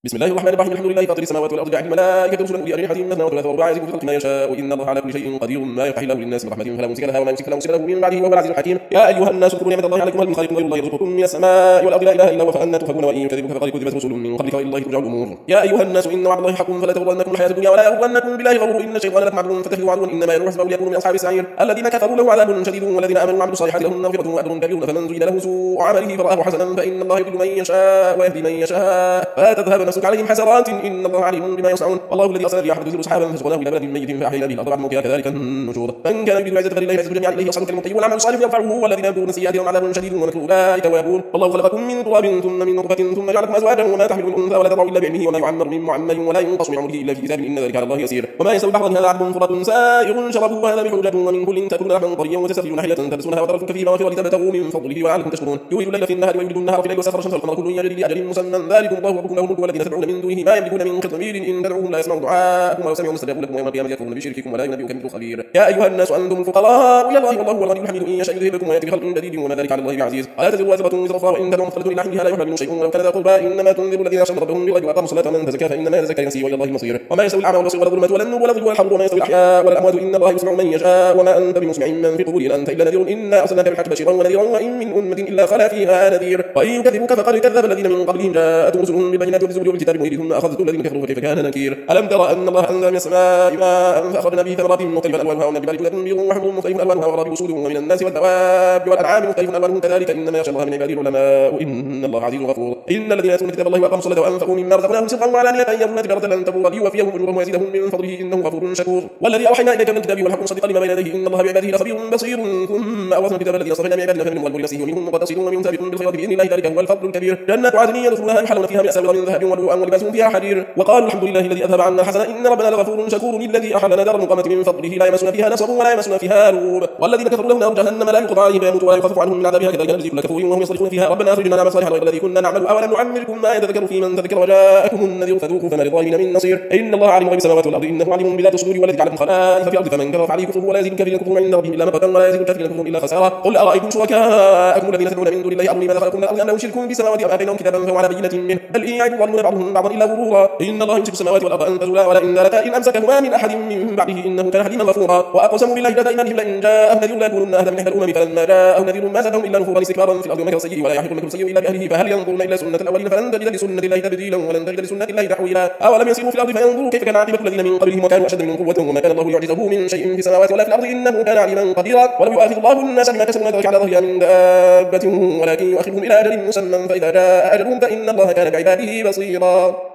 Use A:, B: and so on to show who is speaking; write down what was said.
A: بسم الله الرحمن الرحيم الحمد لله فاطر السماوات والارض جاعل الملائكه رسلا اولي اجنحه مثنى وثلاث ورباع يزيد في الخلق ما يشاء وان الله على كل شيء قدير ما يفتح الله للناس من رحمه فلا ممسك لها وما يمسك فلا مرسل له من بعده وهو العزيز الحكيم يا ايها الناس اذكروا نعمه الله عليكم هل من خالق غير الله يرزقكم من السماء والارض لا اله الا هو فانى تؤفكون وان يكذبوك فقد كذبت رسل من قبلك والى الله ترجع الامور يا ايها الناس ان وعد الله حق فلا تغرنكم الحياه الدنيا ولا يغرنكم بالله غرور ان الشيطان لكم عدو فاتخذوه عدوا انما يدعو حزبه ليكونوا من اصحاب السعير الذين كفروا له عذاب شديد والذين امنوا وعملوا الصالحات لهم مغفرة واجر كبير فمن زين له سوء عمله فرآه حسنا فان الله يضل من يشاء ويهدي من يشاء فتذهب نفسك عليهم حسرات ان الله عليم بما يصنعون والله الذي ارسل الرياح فتثير سحابا فسقناه الى بلد ميت فاحيينا به الارض بعد موتها كذلك النشور من كان يريد العزه فلله العزه جميعا اليه يصعد الكلم الطيب والعمل الصالح يرفعه والذين يبدون السيئات لهم عذاب شديد ومكر اولئك ويقول والله خلقكم من تراب ثم من نطفه ثم جعلكم ازواجا وما تحمل الانثى ولا تضع الا بعلمه وما يعمر من معمر ولا ينقص من عمره الا في كتاب ان ذلك على الله يسير وما يستوي البحران هذا عذب فرات سائغ شرابه وهذا بحجة ومن كل تاكلون لحما طريا وتستخرجون حلة تلبسونها وترى كثيرا ولتبتغوا من فضله ولعلكم تشكرون يولد الليل في النهار ويولد النهار في الليل وسخر الشمس والقمر كل يجري لاجل مسمى ذلكم الله ربكم له الملك والذين تدعون من دونه ما يملكون من قطمير ان تدعوهم لا يسمعوا دعاءكم ولا يسمعوا مستجاب لكم ويوم القيامه يكفرون بشرككم ولا ينبئك مثل خبير يا ايها الناس انتم الفقراء الى الله والله هو الغني الحميد ان يشاء يذهبكم وياتي بخلق جديد وما ذلك على الله بعزيز ولا تزر وازره وزر اخرى وان تدعو مثقله الى حملها لا يحمل منه شيء ولو كان ذا قربى انما تنذر الذين يخشون ربهم بالغيب واقاموا الصلاه ومن تزكى فانما يتزكى لنفسه والى الله المصير وما يستوي الاعمى والبصير ولا الظلمات ولا النور ولا الظل ولا الحر وما يستوي الاحياء ولا الاموات ان الله يسمع من يشاء وما انت بمسمع من في قبورهم انت الا نذير انا ارسلناك بالحق بشيرا ونذيرا وان من امه الا خلا فيها نذير وان يكذبوك فقد كذب الذين من قبلهم جاءتهم رسلهم بالبينات والزبر والكتاب المنير ثم اخذت الذين كفروا فكيف كان نكير الم ترى ان الله انزل من السماء ماء فاخرجنا به ثمرات مختلفا الوانها والنبات كل وحب مختلف الوانها ورابي اصول ومن الناس والدواب والانعام مختلف الوانهم كذلك انما يخشى الله من عباده العلماء ان الله عزيز غفور ان الذين يتلون كتاب الله واقاموا الصلاه وانفقوا مما رزقناهم سرا وعلانيه يرجون تجاره لن تبور ليوفيهم اجورهم ويزيدهم من فضله انه غفور شكور والذي اوحينا اليك من الكتاب والحق مصدقا لما بين يديه ان الله بعباده لخبير بصير ثم اورثنا الكتاب الذي اصطفينا من عبادنا فمنهم ظالم لنفسه ومنهم مقتصد ومنهم سابق بالخيرات باذن الله ذلك هو الفضل الكبير جنات عدن يدخلونها يحلون فيها من اساور من ذهب ولؤلؤا ولباسهم فيها حرير وقالوا الحمد لله الذي اذهب عنا الحزن ان ربنا لغفور شكور الذي احلنا دار المقامه من فضله لا يمسنا فيها نصب ولا يمسنا فيها لوب والذين كفروا لهم نار جهنم لا يقضى عليهم فيموتوا ولا يخفف عنهم من عذابها كذلك نجزي كل كفور وهم يصرخون فيها ربنا اخرجنا نعمل صالحا غير الذي كنا نعمل اولم نعمركم ما يتذكر في من تذكر وجاءكم النذير فذوقوا فما للظالمين من نصير ان الله عالم غيب السماوات والارض انه عليم بذات الصدور والذي جعلكم خلائف في الارض فمن كفر فعليه كفره ولا يزيد الكافرين كفرهم عند ربهم الا مقتا ولا يزيد الكافرين كفرهم الا خسارا قل ارايتم شركاءكم الذين تدعون من دون الله اروني ماذا خلقوا من الارض ام لهم شرك في السماوات ام اتيناهم كتابا فهو على بينه منه بل ان يعد الظالمون بعضهم بعضا الا غرورا ان الله يمسك السماوات والارض ان تزولا ولئن زالتا ان امسكهما من احد من بعده انه كان حليما غفورا واقسموا بالله جهد ايمانهم لئن جاءهم نذير ليكونن اهدى من احدى الامم فلما جاءهم نذير ما زادهم الا نفورا استكبارا في الارض ومكر السيء ولا يحيق المكر السيء الا باهله فهل ينظرون الا سنه الاولين فلن تجد لسنه الله تبديلا ولن تجد لسنه الله تحويلا اولم يسيروا في الارض فينظروا كيف كان عاقبه الذين من قبلهم وكانوا اشد منهم قوه وما كان الله يعجزه من شيء في السماوات ولا في الارض انه كان عليما قديرا ولو يؤاخذ الله الناس بما كسبوا ما ترك على ظهرها من دابه ولكن يؤخرهم الى اجل مسمى فاذا جاء اجلهم فان الله كان بعباده بصيرا